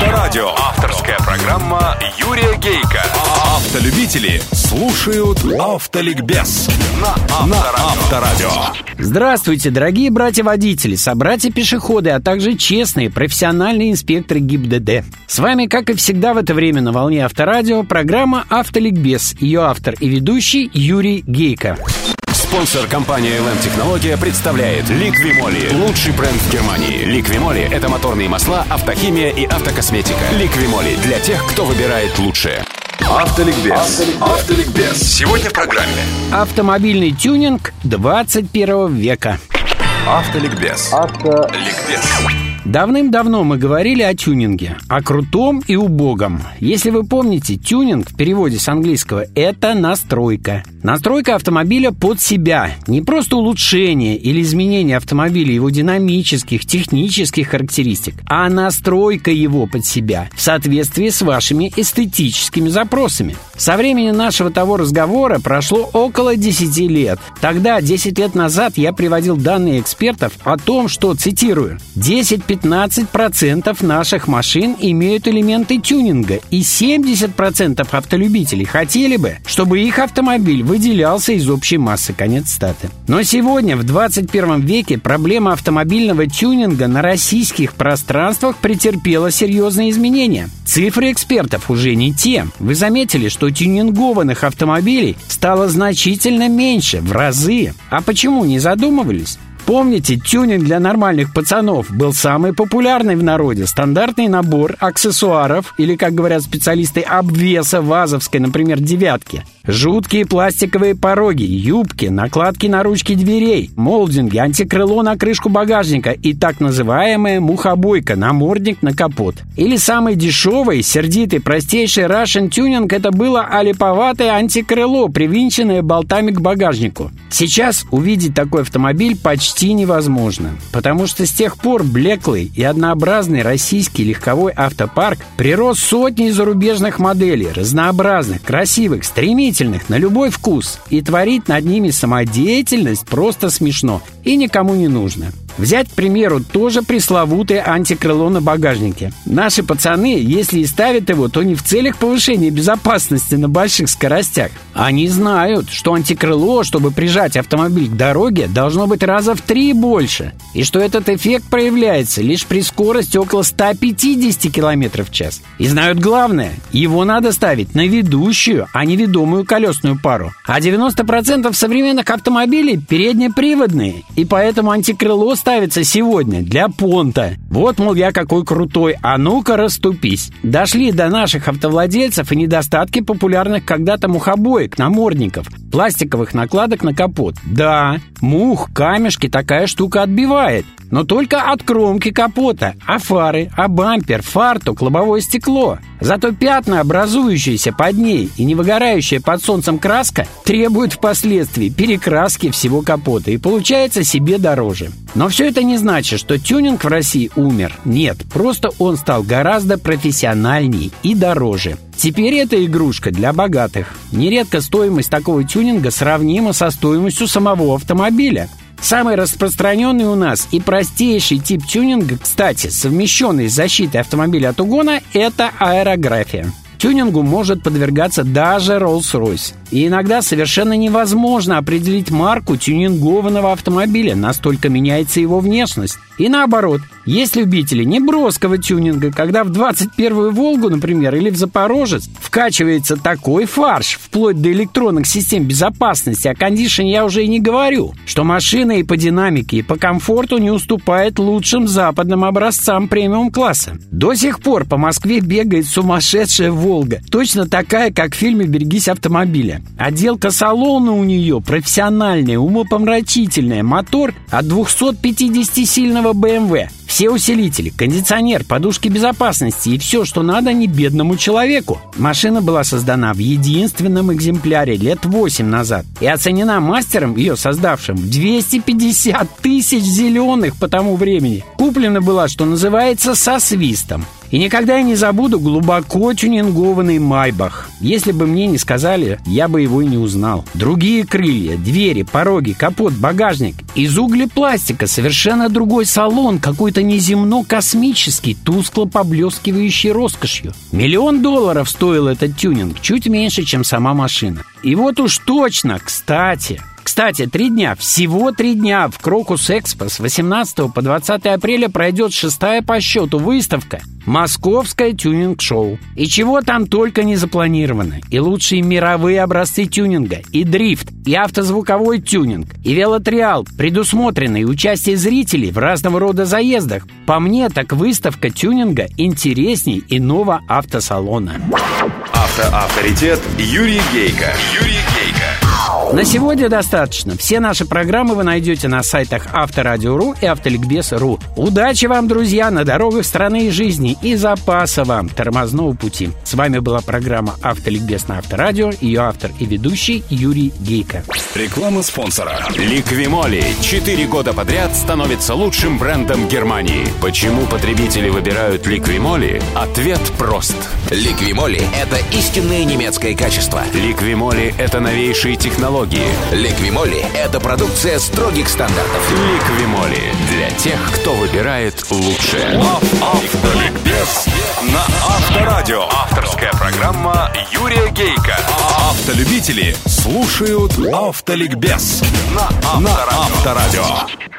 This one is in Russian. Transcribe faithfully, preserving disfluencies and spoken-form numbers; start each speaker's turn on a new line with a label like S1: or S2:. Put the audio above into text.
S1: Авторадио. Авторская программа Юрия Гейка. Автолюбители слушают Автоликбез на Авторадио.
S2: Здравствуйте, дорогие братья-водители, собратья-пешеходы, а также честные профессиональные инспекторы ГИБДД. С вами, как и всегда в это время на волне Авторадио, программа Автоликбез. Ее автор и ведущий Юрий Гейка.
S1: Спонсор компания эл эм Технология представляет Ликвимоли. Лучший бренд в Германии. Ликвимоли – это моторные масла, автохимия и автокосметика. Ликвимоли – для тех, кто выбирает лучшее. Автоликбез. Автоликбез. Сегодня в программе
S2: Автомобильный тюнинг двадцать первого века.
S1: Автоликбез. Автоликбез.
S2: Давным-давно мы говорили о тюнинге, о крутом и убогом. Если вы помните, тюнинг в переводе с английского – это настройка. Настройка автомобиля под себя. Не просто улучшение или изменение автомобиля, его динамических, технических характеристик, а настройка его под себя в соответствии с вашими эстетическими запросами. Со времени нашего того разговора прошло около десяти лет. Тогда, десять лет назад, я приводил данные экспертов о том, что, цитирую, десять-пятнадцать процентов наших машин имеют элементы тюнинга, и семьдесят процентов автолюбителей хотели бы, чтобы их автомобиль выделялся из общей массы. Конец цитаты. Но сегодня, в двадцать первом веке, проблема автомобильного тюнинга на российских пространствах претерпела серьезные изменения. Цифры экспертов уже не те. Вы заметили, что тюнингованных автомобилей стало значительно меньше, в разы. А почему, не задумывались? Помните, тюнинг для нормальных пацанов был самый популярный в народе. Стандартный набор аксессуаров, или, как говорят специалисты, обвеса вазовской, например, девятки. Жуткие пластиковые пороги, юбки, накладки на ручки дверей, молдинги, антикрыло на крышку багажника и так называемая мухобойка, намордник на капот. Или самый дешевый, сердитый, простейший Russian тюнинг — это было олиповатое антикрыло, привинченное болтами к багажнику. Сейчас увидеть такой автомобиль почти невозможно, потому что с тех пор блеклый и однообразный российский легковой автопарк прирос сотней зарубежных моделей, разнообразных, красивых, стремительных, на любой вкус, и творить над ними самодеятельность просто смешно и никому не нужно. Взять, к примеру, тоже пресловутое антикрыло на багажнике. Наши пацаны, если и ставят его, то не в целях повышения безопасности на больших скоростях. Они знают, что антикрыло, чтобы прижать автомобиль к дороге, должно быть раза в три больше, и что этот эффект проявляется лишь при скорости около ста пятидесяти километров в час. И знают главное, его надо ставить на ведущую, а не ведомую колесную пару. А девяносто процентов современных автомобилей переднеприводные, и поэтому антикрыло ставится сегодня для понта. Вот, мол, я какой крутой, а ну-ка расступись. Дошли до наших автовладельцев и недостатки популярных когда-то мухобоек, намордников, пластиковых накладок на капот. Да, мух, камешки такая штука отбивает, но только от кромки капота, а фары, а бампер, фартук, лобовое стекло. Зато пятна, образующиеся под ней и не выгорающая под солнцем краска, требуют впоследствии перекраски всего капота, и получается себе дороже. Но все это не значит, что тюнинг в России умер. Нет, просто он стал гораздо профессиональнее и дороже. Теперь это игрушка для богатых. Нередко стоимость такого тюнинга сравнима со стоимостью самого автомобиля. Самый распространенный у нас и простейший тип тюнинга, кстати, совмещенный с защитой автомобиля от угона, это аэрография. Тюнингу может подвергаться даже Rolls-Royce. И иногда совершенно невозможно определить марку тюнингованного автомобиля, настолько меняется его внешность. И наоборот, есть любители неброского тюнинга, когда в двадцать первую «Волгу», например, или в «Запорожец» вкачивается такой фарш, вплоть до электронных систем безопасности, о кондишне я уже и не говорю, что машина и по динамике, и по комфорту не уступает лучшим западным образцам премиум-класса. До сих пор по Москве бегает сумасшедшая «Волга», точно такая, как в фильме «Берегись автомобиля». Отделка салона у нее профессиональная, умопомрачительная, мотор от двухсотпятидесятисильного бэ эм вэ. Все усилители, кондиционер, подушки безопасности и все, что надо не бедному человеку. Машина была создана в единственном экземпляре лет восемь назад и оценена мастером, ее создавшим, в двести пятьдесят тысяч зеленых по тому времени. Куплена была, что называется, со свистом. И никогда я не забуду глубоко тюнингованный Майбах. Если бы мне не сказали, я бы его и не узнал. Другие крылья, двери, пороги, капот, багажник. Из углепластика совершенно другой салон, какой-то неземно-космический, тускло поблескивающий роскошью. Миллион долларов стоил этот тюнинг, чуть меньше, чем сама машина. И вот уж точно, кстати... Кстати, три дня, всего три дня в Крокус Экспо с восемнадцатого по двадцатое апреля пройдет шестая по счету выставка «Московское тюнинг-шоу». И чего там только не запланировано. И лучшие мировые образцы тюнинга, и дрифт, и автозвуковой тюнинг, и велотриал, предусмотренный участие зрителей в разного рода заездах. По мне, так выставка тюнинга интересней иного автосалона.
S3: Автоавторитет Юрий Гейко. Юрий Гейко.
S2: На сегодня достаточно. Все наши программы вы найдете на сайтах Авторадио точка ру и Автоликбез точка ру. Удачи вам, друзья, на дорогах страны и жизни, и запаса вам тормозного пути. С вами была программа Автоликбез на Авторадио, ее автор и ведущий Юрий Гейко.
S3: Реклама спонсора.
S1: Ликвимоли четыре года подряд становится лучшим брендом Германии. Почему потребители выбирают Ликвимоли? Ответ прост.
S4: Ликвимоли – это истинное немецкое качество.
S1: Ликвимоли – это новейшие технологии.
S4: Ликвимоли – это продукция строгих стандартов.
S1: Ликвимоли для тех, кто выбирает лучшее.
S3: Автоликбез на Авторадио. Авторская программа Юрия Гейко. Автолюбители слушают Автоликбез на Авторадио.